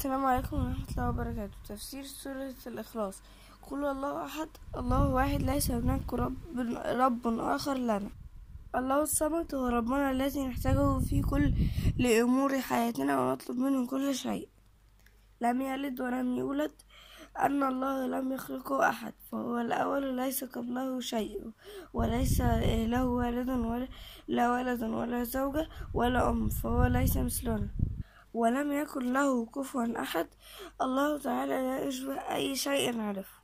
السلام عليكم ورحمة الله وبركاته. تفسير سورة الإخلاص. قل الله أحد الله واحد ليس هناك رب آخر لنا. الله الصمد هو ربنا الذي نحتاجه في كل لأمور حياتنا ونطلب منه كل شيء. لم يلد ولم يولد، أن الله لم يخلقه أحد، فهو الأول ليس قبله شيء، وليس له ولد ولا زوجة ولا أم، فهو ليس مثلنا، ولم يكن له كفوا أحد. الله تعالى لا يشبه أي شيء عرفه.